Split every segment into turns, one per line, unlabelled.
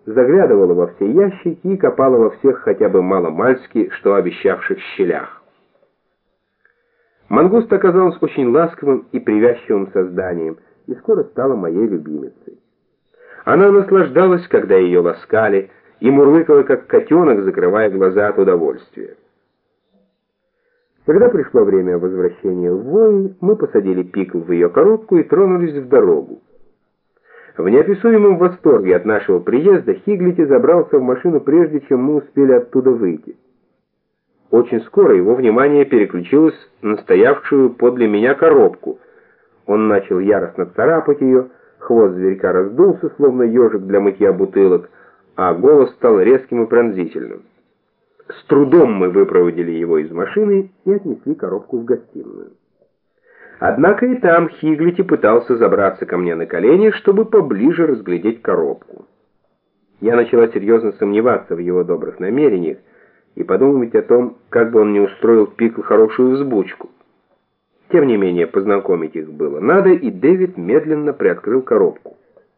заглядывала во все ящики и копала во всех хотя бы маломальски, что обещавших щелях. Мангуста оказалась очень ласковым и привязчивым созданием и скоро стала моей любимицей. Она наслаждалась, когда ее ласкали, и мурлыкала, как котенок, закрывая глаза от удовольствия. Когда пришло время возвращения в Вой, мы посадили Пикл в ее коробку и тронулись в дорогу. В неописуемом восторге от нашего приезда Хиглити забрался в машину, прежде чем мы успели оттуда выйти. Очень скоро его внимание переключилось на стоявшую подле меня коробку. Он начал яростно царапать ее, хвост зверька раздулся, словно ежик для мытья бутылок, а голос стал резким и пронзительным. С трудом мы выпроводили его из машины и отнесли коробку в гостиную. Однако и там Хиглити пытался забраться ко мне на колени, чтобы поближе разглядеть коробку. Я начала серьезно сомневаться в его добрых намерениях и подумать о том, как бы он не устроил Пикл хорошую взбучку. Тем не менее, познакомить их было надо, и Дэвид медленно приоткрыл коробку.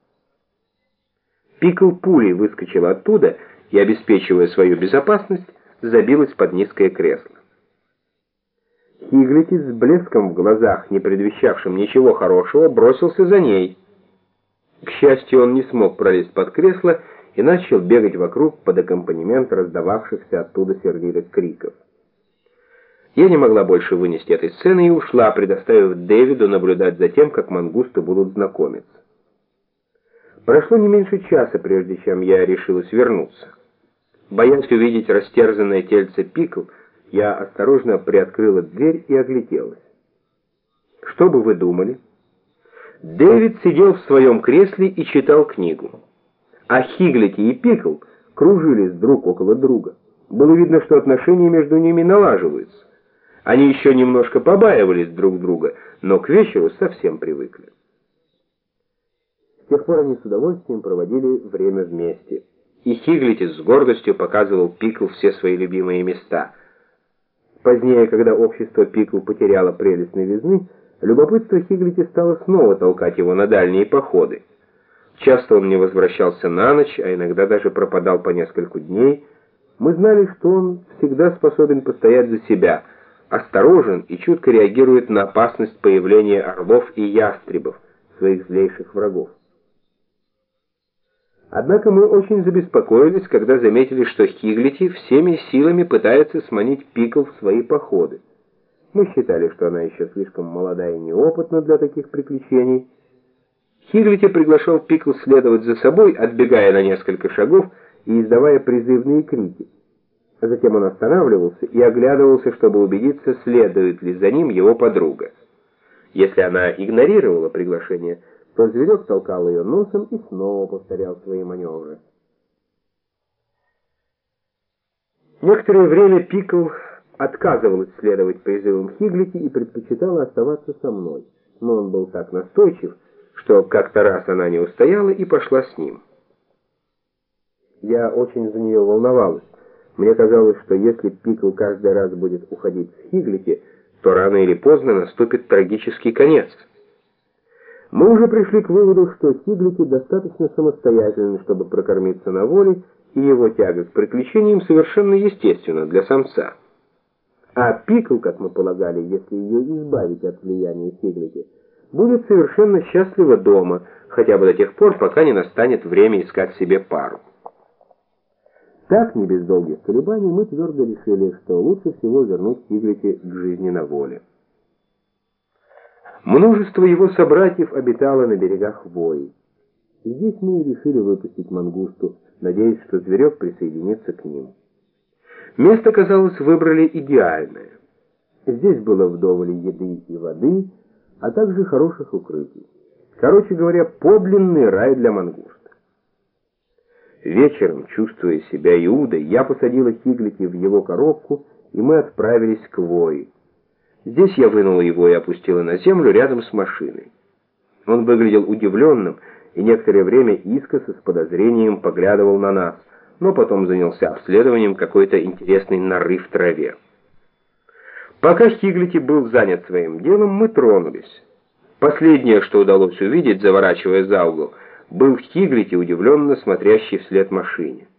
Пикл пулей выскочила оттуда и, обеспечивая свою безопасность, забилась под низкое кресло. Хиглити с блеском в глазах, не предвещавшим ничего хорошего, бросился за ней. К счастью, он не смог пролезть под кресло и начал бегать вокруг под аккомпанемент раздававшихся оттуда сердитых криков. Я не могла больше вынести этой сцены и ушла, предоставив Дэвиду наблюдать за тем, как мангусты будут знакомиться. Прошло не меньше часа, прежде чем я решилась вернуться. Боясь увидеть растерзанное тельце Пикл, я осторожно приоткрыла дверь и огляделась. Что бы вы думали? Дэвид сидел в своем кресле и читал книгу. А Хиглити и Пикл кружились друг около друга. Было видно, что отношения между ними налаживаются. Они еще немножко побаивались друг друга, но к вечеру совсем привыкли. С тех пор они с удовольствием проводили время вместе. И Хиглити с гордостью показывал Пикл все свои любимые места. Позднее, когда общество Пикл потеряло прелесть новизны, любопытство Хиглити стало снова толкать его на дальние походы. Часто он не возвращался на ночь, а иногда даже пропадал по несколько дней. Мы знали, что он всегда способен постоять за себя, осторожен и чутко реагирует на опасность появления орлов и ястребов, своих злейших врагов. Однако мы очень забеспокоились, когда заметили, что Хиглити всеми силами пытается сманить Пикл в свои походы. Мы считали, что она еще слишком молода и неопытна для таких приключений. Хиглити приглашал Пикл следовать за собой, отбегая на несколько шагов и издавая призывные крики. Затем он останавливался и оглядывался, чтобы убедиться, следует ли за ним его подруга. Если она игнорировала приглашение, то зверек толкал ее носом и снова повторял свои маневры. Некоторое время Пикл отказывалась следовать призывам Хиглити и предпочитала оставаться со мной, но он был так настойчив, что как-то раз она не устояла и пошла с ним. Я очень за нее волновалась. Мне казалось, что если Пикл каждый раз будет уходить с Хиглити, то рано или поздно наступит трагический конец. Мы уже пришли к выводу, что Хиглити достаточно самостоятельный, чтобы прокормиться на воле, и его тяга к приключениям совершенно естественна для самца. А Пикл, как мы полагали, если ее избавить от влияния Хиглити, будет совершенно счастлива дома, хотя бы до тех пор, пока не настанет время искать себе пару. Так, не без долгих колебаний, мы твердо решили, что лучше всего вернуть Хиглити к жизни на воле. Множество его собратьев обитало на берегах Вои. Здесь мы и решили выпустить мангусту, надеясь, что зверек присоединится к ним. Место, казалось, выбрали идеальное. Здесь было вдоволь еды и воды, а также хороших укрытий. Короче говоря, подлинный рай для мангуст. Вечером, чувствуя себя Иудой, я посадила Хиглити в его коробку, и мы отправились к Вои. Здесь я вынула его и опустила на землю рядом с машиной. Он выглядел удивленным и некоторое время искоса с подозрением поглядывал на нас, но потом занялся обследованием какой-то интересной норы в траве. Пока Хиглити был занят своим делом, мы тронулись. Последнее, что удалось увидеть, заворачивая за угол,
был в Тигрите, удивленно смотрящий вслед машине.